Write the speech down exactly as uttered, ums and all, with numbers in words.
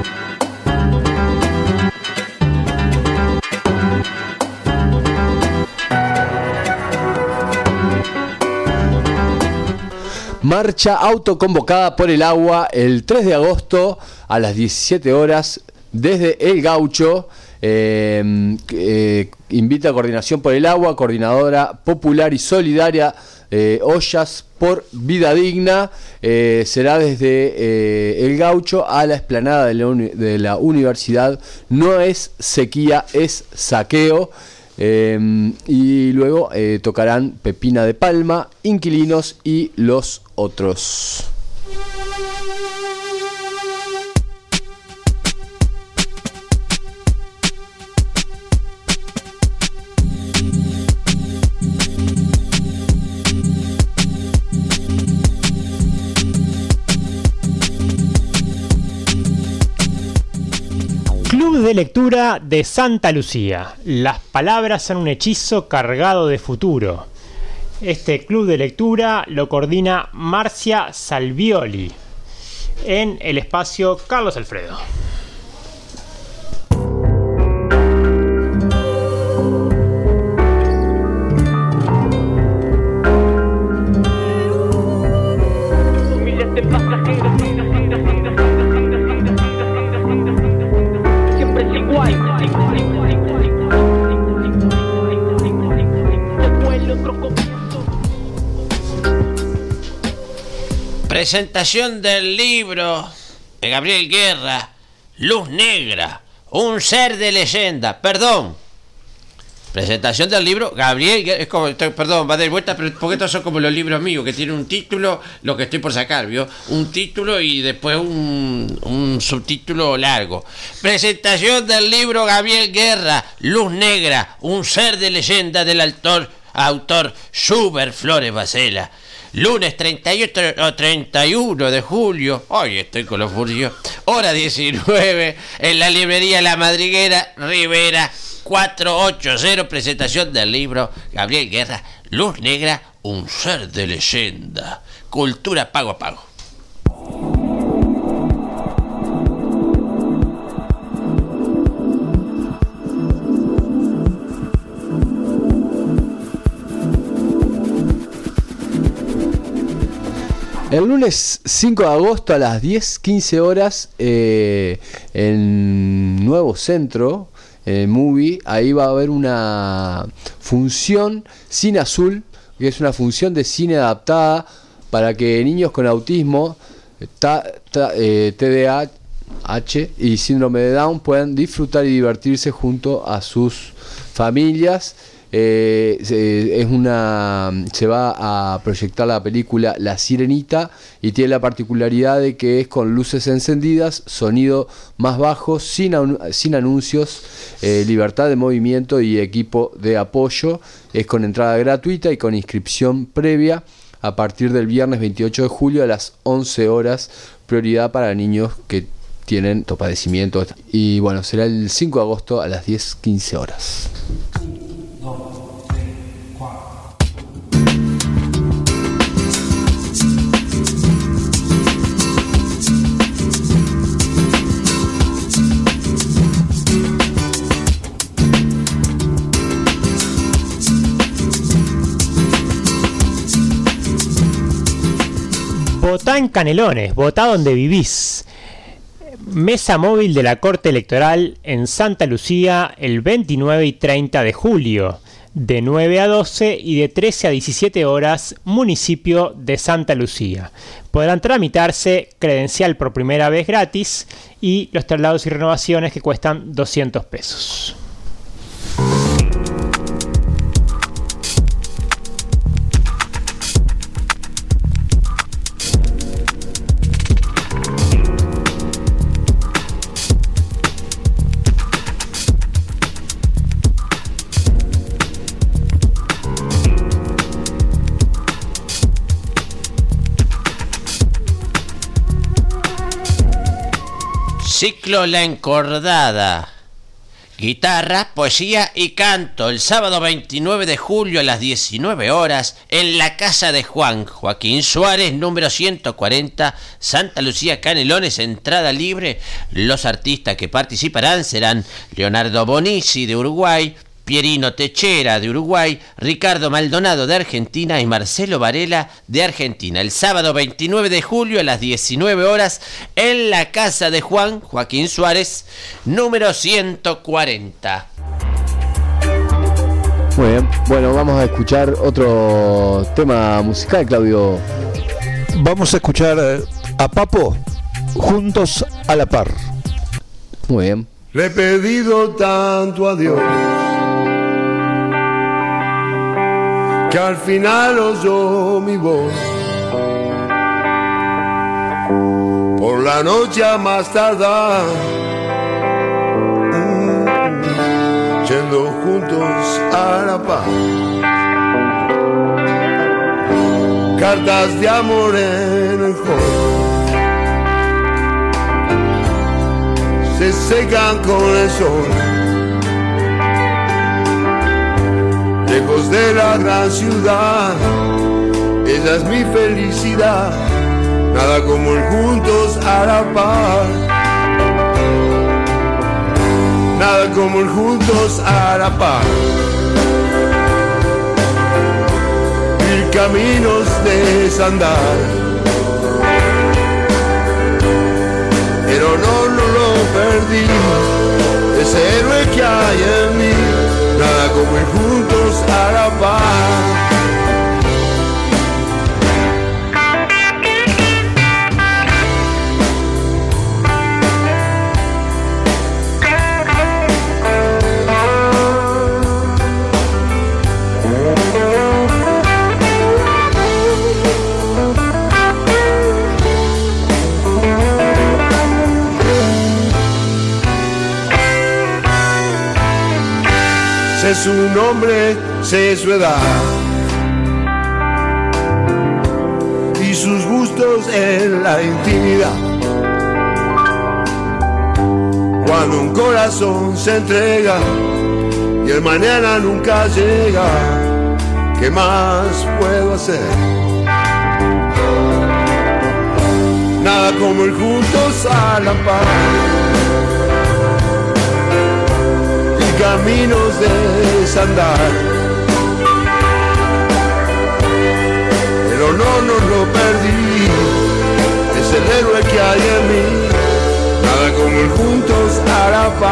Marcha autoconvocada por el agua el tres de agosto a las diecisiete horas desde El Gaucho. Eh, eh, invita a Coordinación por el Agua, Coordinadora Popular y Solidaria, eh, Ollas por Vida Digna. Eh, será desde eh, El Gaucho a la explanada de la, uni- de la universidad. No es sequía, es saqueo. Eh, y luego eh, tocarán Pepina de Palma, Inquilinos y Los Otros. Club de lectura de Santa Lucía. Las palabras son un hechizo cargado de futuro. Este club de lectura lo coordina Marcia Salvioli en el espacio Carlos Alfredo. Presentación del libro de Gabriel Guerra, Luz Negra, un ser de leyenda. Perdón. Presentación del libro Gabriel Guerra. Es como, perdón, va a dar vuelta, pero porque estos son como los libros míos, que tienen un título, lo que estoy por sacar, ¿vio? Un título y después un, un subtítulo largo. Presentación del libro Gabriel Guerra, Luz Negra, un ser de leyenda, del autor, autor Schubert Flores Bacela. Lunes treinta y ocho o treinta y uno de julio, hoy estoy con los furios, hora diecinueve, en la librería La Madriguera, Rivera cuatrocientos ochenta, presentación del libro Gabriel Guerra, Luz Negra, un ser de leyenda, cultura pago a pago. El lunes cinco de agosto a las diez quince horas eh, en Nuevo Centro, eh, Movie, ahí va a haber una función Cine Azul, que es una función de cine adaptada para que niños con autismo, ta, ta, eh, T D A H y síndrome de Down puedan disfrutar y divertirse junto a sus familias. Eh, es una se va a proyectar la película La Sirenita y tiene la particularidad de que es con luces encendidas, sonido más bajo, sin, sin anuncios, eh, libertad de movimiento y equipo de apoyo. Es con entrada gratuita y con inscripción previa a partir del viernes veintiocho de julio a las once horas, prioridad para niños que tienen padecimiento. Y bueno, será el cinco de agosto a las diez quince horas. Votá en Canelones, votá donde vivís. Mesa móvil de la Corte Electoral en Santa Lucía el veintinueve y treinta de julio, de nueve a doce y de trece a diecisiete horas, municipio de Santa Lucía. Podrán tramitarse credencial por primera vez gratis y los traslados y renovaciones que cuestan doscientos pesos. Ciclo La Encordada, Guitarra, poesía y canto, el sábado veintinueve de julio a las diecinueve horas, en la casa de Juan Joaquín Suárez, número ciento cuarenta, Santa Lucía, Canelones, entrada libre. Los artistas que participarán serán Leonardo Bonici de Uruguay, Pierino Techera de Uruguay, Ricardo Maldonado de Argentina y Marcelo Varela de Argentina. El sábado veintinueve de julio a las diecinueve horas en la casa de Juan Joaquín Suárez, número ciento cuarenta. Muy bien, bueno, vamos a escuchar otro tema musical, Claudio. Vamos a escuchar a Papo, Juntos a la Par. Muy bien. Le he pedido tanto a Dios que al final oyó mi voz. Por la noche a más tardar, mm, yendo juntos a la paz. Cartas de amor en el hall se secan con el sol. Lejos de la gran ciudad, esa es mi felicidad. Nada como el juntos a la par. Nada como el juntos a la par. Mil caminos desandar, pero no, no lo perdí. Ese héroe que hay en mí. Nada como ir juntos a la paz. Sé su nombre, sé su edad y sus gustos en la intimidad. Cuando un corazón se entrega y el mañana nunca llega, ¿qué más puedo hacer? Nada como ir juntos a la paz. Caminos de desandar, pero no, no lo perdí. Es el héroe que hay en mí. Nada como ir juntos a la paz.